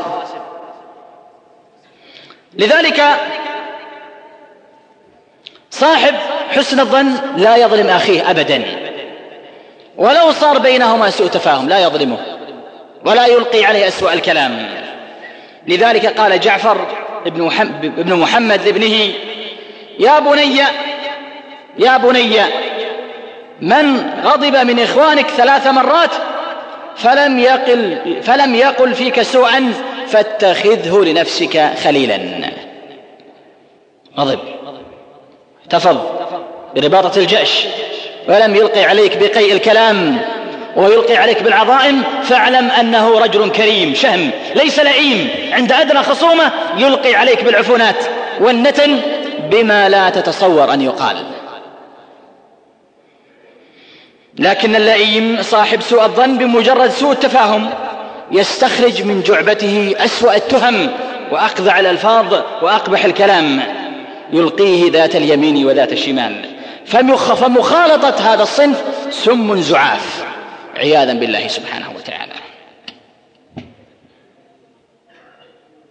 لذلك صاحب حسن الظن لا يظلم أخيه أبدا، ولو صار بينهما سوء تفاهم لا يظلمه ولا يلقي عليه أسوأ الكلام. لذلك قال جعفر ابن محمد لابنه: يا بني يا بني من غضب من إخوانك ثلاث مرات فلم يقل, فلم يقل فيك سوءا فاتخذه لنفسك خليلا. غضب، احتفظ برباطة الجأش ولم يلقي عليك بقيء الكلام ويلقي عليك بالعظائم، فاعلم أنه رجل كريم شهم ليس لئيم، عند أدنى خصومة يلقي عليك بالعفونات والنتن بما لا تتصور أن يقال. لكن اللئيم صاحب سوء الظن بمجرد سوء التفاهم يستخرج من جعبته أسوأ التهم وأقذع الألفاظ وأقبح الكلام، يلقيه ذات اليمين وذات الشمال. فمخالطة هذا الصنف سم زعاف عياذا بالله سبحانه وتعالى.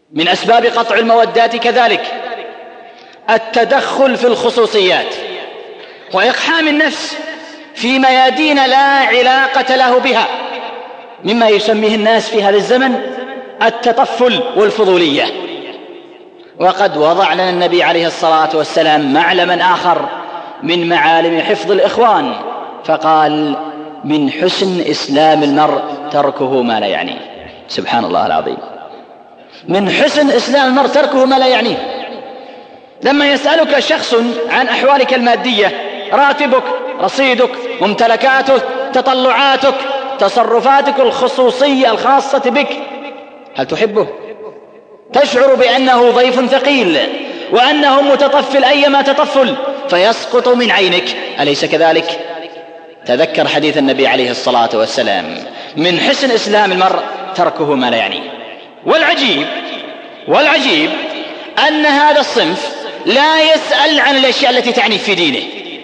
من أسباب قطع المودات كذلك التدخل في الخصوصيات وإقحام النفس في ميادين لا علاقة له بها، مما يسميه الناس في هذا الزمن التطفل والفضولية. وقد وضع لنا النبي عليه الصلاة والسلام معلما آخر من معالم حفظ الإخوان، فقال: من حسن إسلام المرء تركه ما لا يعنيه. سبحان الله العظيم، من حسن إسلام المرء تركه ما لا يعنيه. لما يسألك شخص عن أحوالك المادية، راتبك، رصيدك، ممتلكاتك، تطلعاتك، تصرفاتك الخصوصية الخاصة بك، هل تحبه؟ تشعر بأنه ضيف ثقيل وأنه متطفل أيما تطفل فيسقط من عينك، أليس كذلك؟ تذكر حديث النبي عليه الصلاة والسلام: من حسن إسلام المرء تركه ما لا يعنيه. والعجيب والعجيب أن هذا الصنف لا يسأل عن الأشياء التي تعنيه في دينه،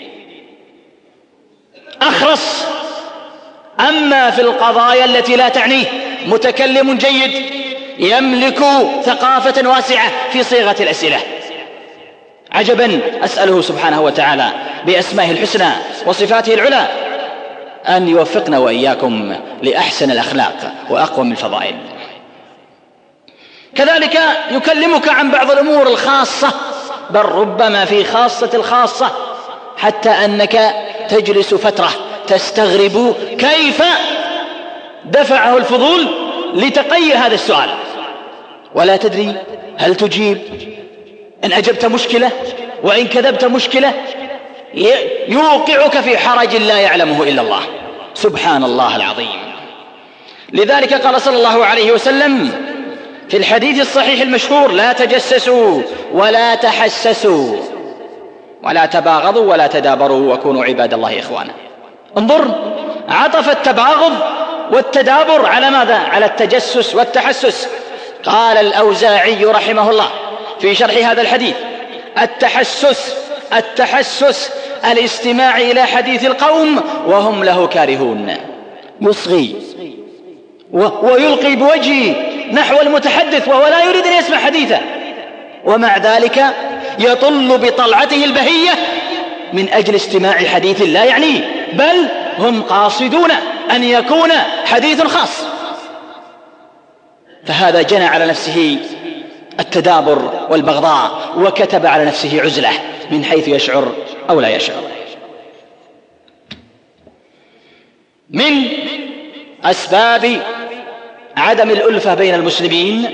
أخرس. أما في القضايا التي لا تعنيه متكلم جيد يملك ثقافة واسعة في صيغة الأسئلة. عجبا، أسأله سبحانه وتعالى بأسمائه الحسنى وصفاته العلى أن يوفقنا وإياكم لأحسن الأخلاق وأقوم الفضائل. كذلك يكلمك عن بعض الأمور الخاصة، بل ربما في خاصة الخاصة، حتى أنك تجلس فترة تستغرب كيف دفعه الفضول لتقي هذا السؤال، ولا تدري هل تجيب. إن أجبت مشكلة، وإن كذبت مشكلة، يوقعك في حرج لا يعلمه إلا الله. سبحان الله العظيم. لذلك قال صلى الله عليه وسلم في الحديث الصحيح المشهور: لا تجسسوا ولا تحسسوا ولا تباغضوا ولا تدابروا وكونوا عباد الله إخوانا. انظر، عطف التباغض والتدابر على ماذا؟ على التجسس والتحسس. قال الأوزاعي رحمه الله في شرح هذا الحديث: التحسس التحسس الاستماع إلى حديث القوم وهم له كارهون، يصغي ويلقي بوجهه نحو المتحدث وهو لا يريد أن يسمع حديثه، ومع ذلك يطل بطلعته البهية من أجل استماع حديث لا يعنيه، بل هم قاصدون أن يكون حديث خاص. فهذا جنى على نفسه التدابر والبغضاء، وكتب على نفسه عزلة من حيث يشعر أو لا يشعر. من أسباب عدم الألفة بين المسلمين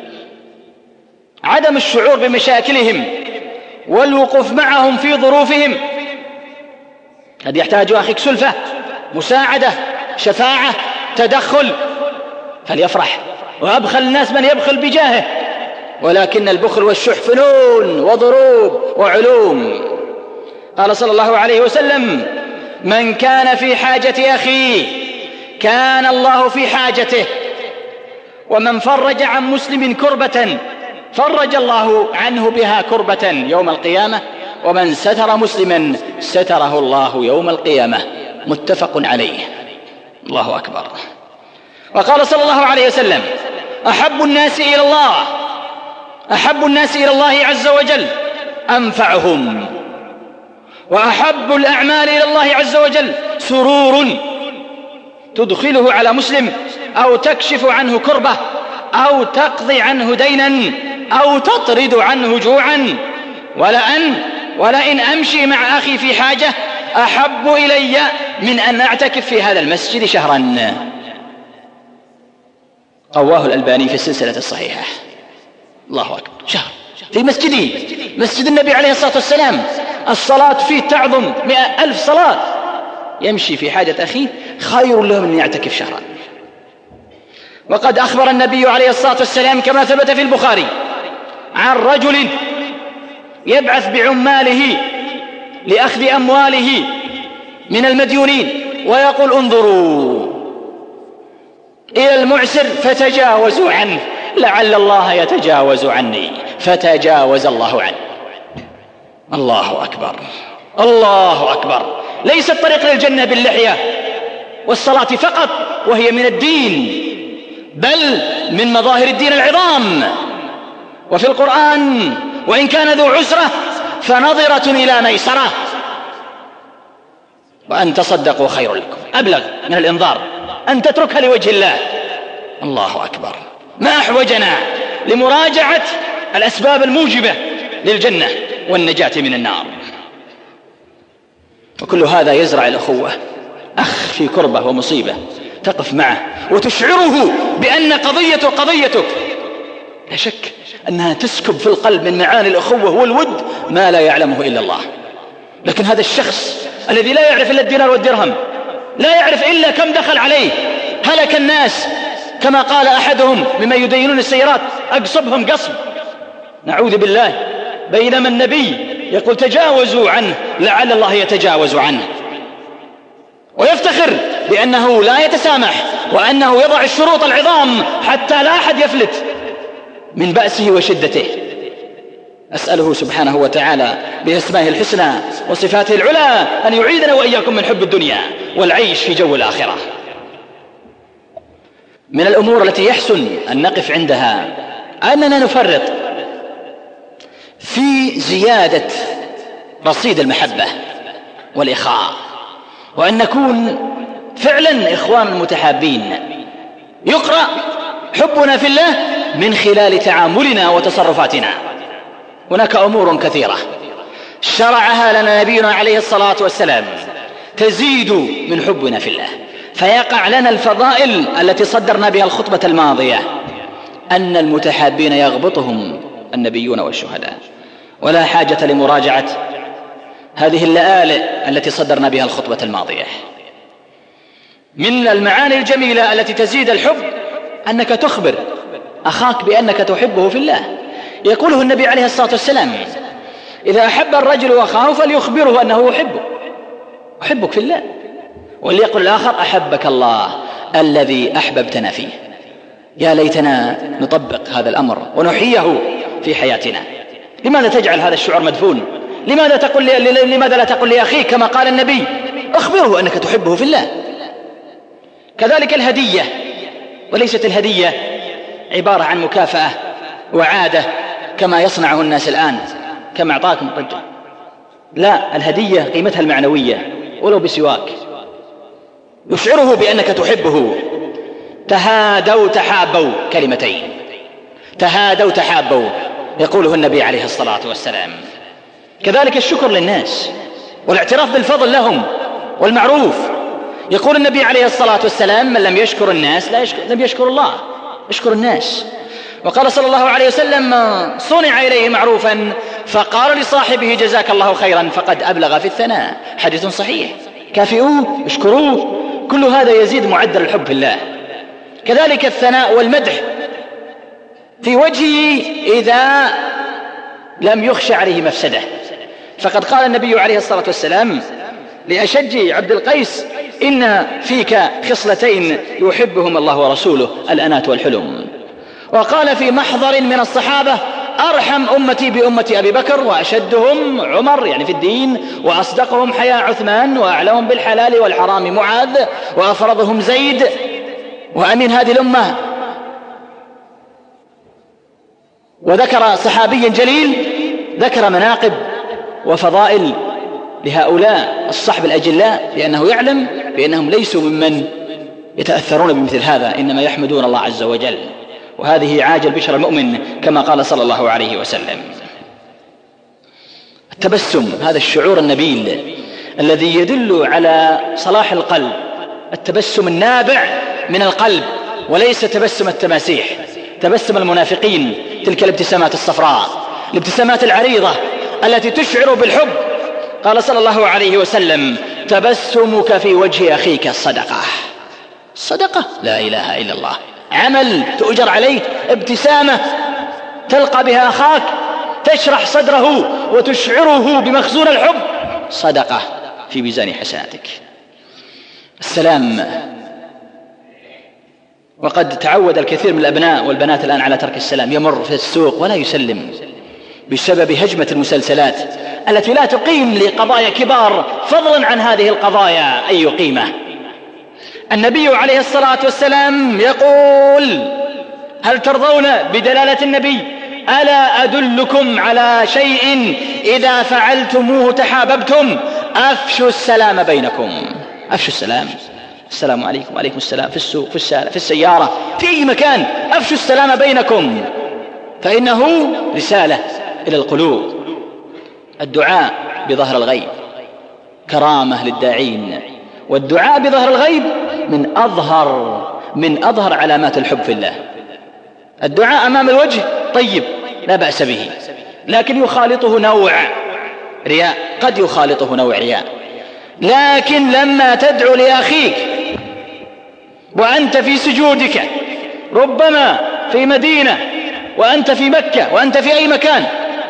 عدم الشعور بمشاكلهم والوقوف معهم في ظروفهم. قد يحتاج أخيك سلفة، مساعدة، شفاعة، تدخل، فليفرح. وأبخل الناس من يبخل بجاهه، ولكن البخل والشح فنون وضروب وعلوم. قال صلى الله عليه وسلم: من كان في حاجة أخيه كان الله في حاجته، ومن فرج عن مسلم كربة فرج الله عنه بها كربة يوم القيامة، ومن ستر مسلما ستره الله يوم القيامة. متفق عليه. الله أكبر. وقال صلى الله عليه وسلم: أحب الناس إلى الله أحب الناس إلى الله عز وجل أنفعهم، وأحب الأعمال إلى الله عز وجل سرور تدخله على مسلم، أو تكشف عنه كربة، أو تقضي عنه دينا، أو تطرد عنه جوعا. ولأن ولئن أمشي مع أخي في حاجة أحب إلي من أن أعتكف في هذا المسجد شهرا. رواه الألباني في السلسلة الصحيحة. الله أكبر. شهر في مسجده، مسجد النبي عليه الصلاة والسلام، الصلاة فيه تعظم مئة ألف صلاة، يمشي في حاجة أخيه خير له من يعتكف شهرا. وقد أخبر النبي عليه الصلاة والسلام كما ثبت في البخاري عن رجل يبعث بعماله لأخذ أمواله من المديونين ويقول: انظروا إلى المعسر فتجاوزوا عنه لعل الله يتجاوز عني، فتجاوز الله عنه. الله أكبر. الله أكبر. ليس الطريق للجنة باللحية والصلاة فقط، وهي من الدين، بل من مظاهر الدين العظام. وفي القرآن وإن كان ذو عسرة فنظرة إلى ميسرة وأن تصدقوا خير لكم. أبلغ من الإنذار أن تتركها لوجه الله. الله أكبر، ما أحوجنا لمراجعة الأسباب الموجبة للجنة والنجاة من النار. وكل هذا يزرع الأخوة. أخ في كربة ومصيبة تقف معه وتشعره بأن قضيته قضيتك، لا شك أنها تسكب في القلب من معاني الأخوة والود ما لا يعلمه إلا الله. لكن هذا الشخص الذي لا يعرف إلا الدينار والدرهم، لا يعرف إلا كم دخل عليه، هلك الناس كما قال أحدهم مما يدينون السيارات: أقصبهم قصب، نعوذ بالله، بينما النبي يقول تجاوزوا عنه لعل الله يتجاوز عنه. ويفتخر بأنه لا يتسامح وأنه يضع الشروط العظام حتى لا أحد يفلت من بأسه وشدته. أسأله سبحانه وتعالى بأسمائه الحسنى وصفاته العلى أن يعيدنا وإياكم من حب الدنيا والعيش في جو الآخرة. من الأمور التي يحسن أن نقف عندها أننا نفرط في زيادة رصيد المحبة والإخاء، وأن نكون فعلا إخوان متحابين. يقرأ حبنا في الله من خلال تعاملنا وتصرفاتنا. هناك أمور كثيرة شرعها لنا نبينا عليه الصلاة والسلام تزيد من حبنا في الله، فيقع لنا الفضائل التي صدرنا بها الخطبة الماضية، أن المتحابين يغبطهم النبيون والشهداء. ولا حاجة لمراجعة هذه اللآلئ التي صدرنا بها الخطبة الماضية. من المعاني الجميلة التي تزيد الحب أنك تخبر أخاك بأنك تحبه في الله. يقوله النبي عليه الصلاة والسلام: إذا أحب الرجل أخاه فليخبره أنه يحبه، أحبك في الله. وليقل الآخر: أحبك الله الذي أحببتنا فيه. يا ليتنا نطبق هذا الأمر ونحييه في حياتنا. لماذا تجعل هذا الشعور مدفون؟ لماذا تقول لي لماذا لا تقول لأخيك كما قال النبي: أخبره أنك تحبه في الله. كذلك الهدية، وليست الهدية عبارة عن مكافأة وعادة كما يصنعه الناس الآن، كما أعطاكم رجل. لا، الهدية قيمتها المعنوية، ولو بسواك يشعره بأنك تحبه. تهادوا تحابوا، كلمتين: تهادوا تحابوا يقوله النبي عليه الصلاة والسلام. كذلك الشكر للناس والاعتراف بالفضل لهم والمعروف. يقول النبي عليه الصلاة والسلام: من لم يشكر الناس لا يشكر لم يشكر الله. اشكر الناس. وقال صلى الله عليه وسلم: صنع إليه معروفا فقال لصاحبه جزاك الله خيرا فقد أبلغ في الثناء. حديث صحيح. كافئوه، اشكروه. كل هذا يزيد معدل الحب في الله. كذلك الثناء والمدح في وجهه إذا لم يخش عليه مفسده. فقد قال النبي عليه الصلاة والسلام لأشج عبد القيس: إن فيك خصلتين يحبهم الله ورسوله، الأنات والحلم. وقال في محضر من الصحابة: أرحم أمتي بأمة أبي بكر، وأشدهم عمر يعني في الدين، وأصدقهم حياء عثمان، وأعلمهم بالحلال والحرام معاذ، وأفرضهم زيد، وأمين هذه الأمة. وذكر صحابي جليل ذكر مناقب وفضائل لهؤلاء الصحب الأجلاء، لأنه يعلم بأنهم ليسوا ممن يتأثرون بمثل هذا، إنما يحمدون الله عز وجل. وهذه عاجل بشر المؤمن كما قال صلى الله عليه وسلم. التبسم، هذا الشعور النبيل الذي يدل على صلاح القلب، التبسم النابع من القلب، وليس تبسم التماسيح، تبسم المنافقين، تلك الابتسامات الصفراء، الابتسامات العريضة التي تشعر بالحب. قال صلى الله عليه وسلم: تبسمك في وجه أخيك صدقة. صدقة، لا إله إلا الله، عمل تؤجر عليه، ابتسامة تلقى بها أخاك تشرح صدره وتشعره بمخزون الحب، صدقة في ميزان حسناتك. السلام. وقد تعود الكثير من الأبناء والبنات الآن على ترك السلام، يمر في السوق ولا يسلم بسبب هجمة المسلسلات التي لا تقيم لقضايا كبار، فضلا عن هذه القضايا أي قيمة. النبي عليه الصلاة والسلام يقول: هل ترضون بدلالة النبي ألا أدلكم على شيء إذا فعلتموه تحاببتم؟ أفشوا السلام بينكم. أفشوا السلام، السلام عليكم وعليكم السلام، في السوق، في السالة، في السيارة، في أي مكان، أفشوا السلام بينكم، فإنه رسالة إلى القلوب. الدعاء بظهر الغيب كرامة للداعين، والدعاء بظهر الغيب من أظهر من أظهر علامات الحب في الله. الدعاء أمام الوجه طيب لا بأس به، لكن يخالطه نوع رياء، قد يخالطه نوع رياء. لكن لما تدعو لأخيك وأنت في سجودك، ربما في مدينة وأنت في مكة وأنت في أي مكان،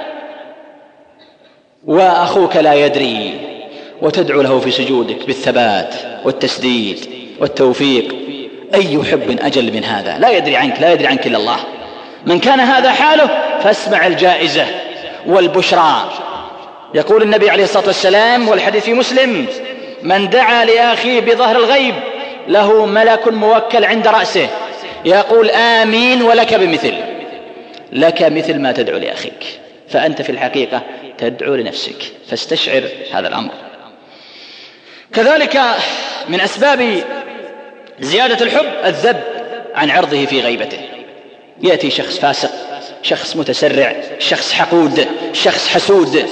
وأخوك لا يدري، وتدعو له في سجودك بالثبات والتسديد والتوفيق، أي حب أجل من هذا؟ لا يدري عنك، لا يدري عنك إلا الله. من كان هذا حاله فاسمع الجائزة والبشرى. يقول النبي عليه الصلاة والسلام والحديث في مسلم: من دعا لأخيه بظهر الغيب له ملك موكل عند رأسه يقول آمين ولك بمثل، لك مثل ما تدعو لأخيك، فأنت في الحقيقة تدعو لنفسك، فاستشعر هذا الأمر. كذلك من أسباب زيادة الحب الذب عن عرضه في غيبته. يأتي شخص فاسق، شخص متسرع، شخص حقود، شخص حسود،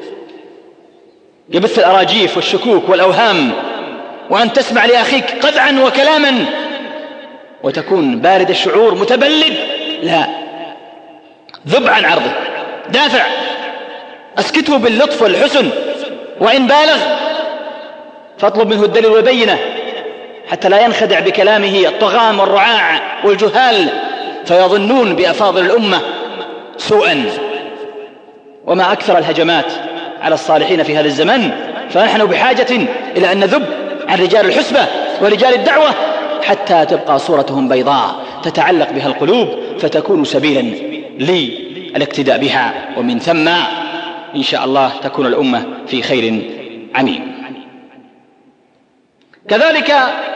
يبث الأراجيف والشكوك والأوهام، وأن تسمع لأخيك قذعا وكلاما وتكون بارد الشعور متبلد، لا، ذب عن عرضه، دافع، أسكته باللطف والحسن، وإن بالغ فاطلب منه الدليل والبينة حتى لا ينخدع بكلامه الطغام والرعاع والجهال فيظنون بأفاضل الأمة سوءا. وما أكثر الهجمات على الصالحين في هذا الزمن، فنحن بحاجة إلى أن نذب عن رجال الحسبة ورجال الدعوة حتى تبقى صورتهم بيضاء تتعلق بها القلوب، فتكون سبيلا للاقتداء بها، ومن ثم إن شاء الله تكون الأمة في خير عميم. كذلك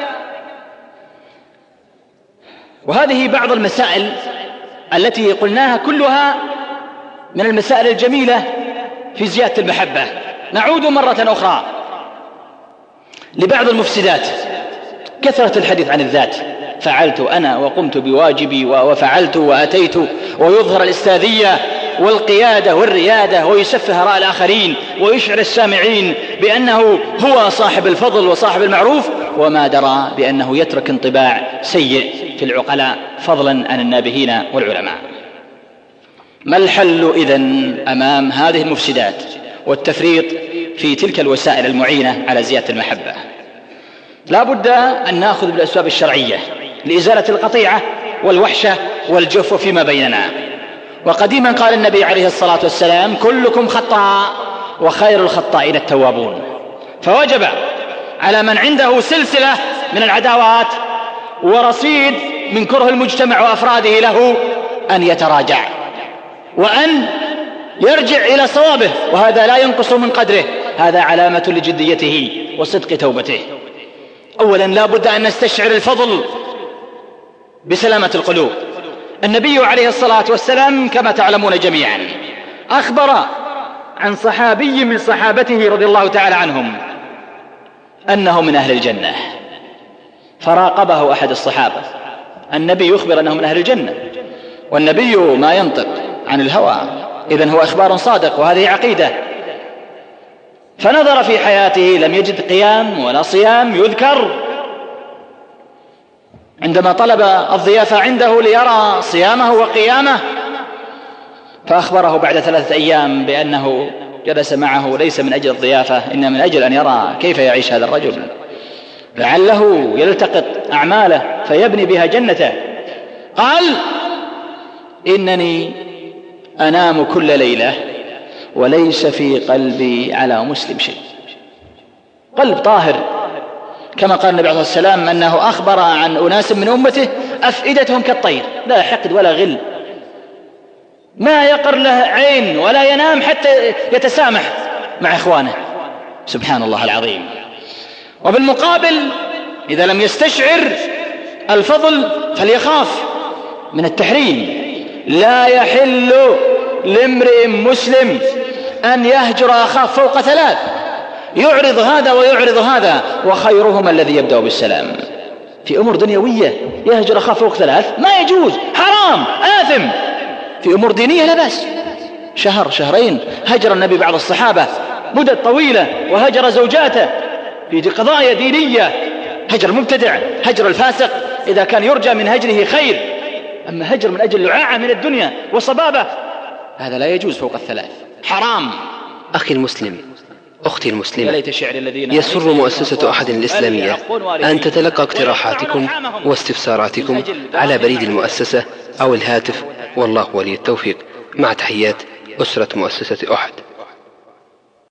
وهذه بعض المسائل التي قلناها كلها من المسائل الجميلة في زيادة المحبة. نعود مرة أخرى لبعض المفسدات. كثرة الحديث عن الذات، فعلت أنا وقمت بواجبي وفعلت وأتيت، ويظهر الأستاذية والقيادة والريادة، ويسفه آراء الآخرين ويشعر السامعين بأنه هو صاحب الفضل وصاحب المعروف، وما درى بأنه يترك انطباع سيء في العقلاء فضلا عن النابهين والعلماء. ما الحل إذن أمام هذه المفسدات والتفريط في تلك الوسائل المعينة على زيادة المحبة؟ لا بد أن نأخذ بالأسباب الشرعية لإزالة القطيعة والوحشة والجفو فيما بيننا. وقديما قال النبي عليه الصلاة والسلام: كلكم خطاء وخير الخطائين التوابون. فوجب على من عنده سلسلة من العداوات ورصيد من كره المجتمع وأفراده له أن يتراجع وأن يرجع إلى صوابه، وهذا لا ينقص من قدره، هذا علامة لجديته وصدق توبته. أولا لا بد أن نستشعر الفضل بسلامة القلوب. النبي عليه الصلاة والسلام كما تعلمون جميعا أخبر عن صحابي من صحابته رضي الله تعالى عنهم أنه من أهل الجنة، فراقبه أحد الصحابة. النبي يخبر أنه من أهل الجنة، والنبي ما ينطق عن الهوى، إذن هو إخبار صادق وهذه عقيدة. فنظر في حياته لم يجد قيام ولا صيام يذكر. عندما طلب الضيافة عنده ليرى صيامه وقيامه، فأخبره بعد ثلاثة أيام بأنه جلس معه ليس من أجل الضيافة، إنما من أجل أن يرى كيف يعيش هذا الرجل، لعله يلتقط أعماله فيبني بها جنته. قال: إنني أنام كل ليلة وليس في قلبي على مسلم شيء. قلب طاهر، كما قال النبي عليه الصلاة والسلام أنه أخبر عن أناس من أمته أفئدتهم كالطير، لا حقد ولا غل، ما يقر له عين ولا ينام حتى يتسامح مع إخوانه. سبحان الله العظيم. وبالمقابل إذا لم يستشعر الفضل فليخاف من التحريم، لا يحل لامرئ مسلم أن يهجر أخاه فوق ثلاث، يعرض هذا ويعرض هذا، وخيرهما الذي يبدأ بالسلام. في أمور دنيوية يهجر أخاه فوق ثلاث ما يجوز، حرام، آثم. في أمور دينية لا بأس. شهر شهرين هجر النبي بعض الصحابة مدة طويلة، وهجر زوجاته في قضايا دينية، هجر المبتدع، هجر الفاسق إذا كان يرجى من هجره خير. أما هجر من أجل لعاعة من الدنيا وصبابة هذا لا يجوز فوق الثلاث، حرام. أخي المسلم، أختي المسلمة، يسر مؤسسة أحد الإسلامية أن تتلقى اقتراحاتكم واستفساراتكم على بريد المؤسسة أو الهاتف، والله ولي التوفيق. مع تحيات أسرة مؤسسة أحد.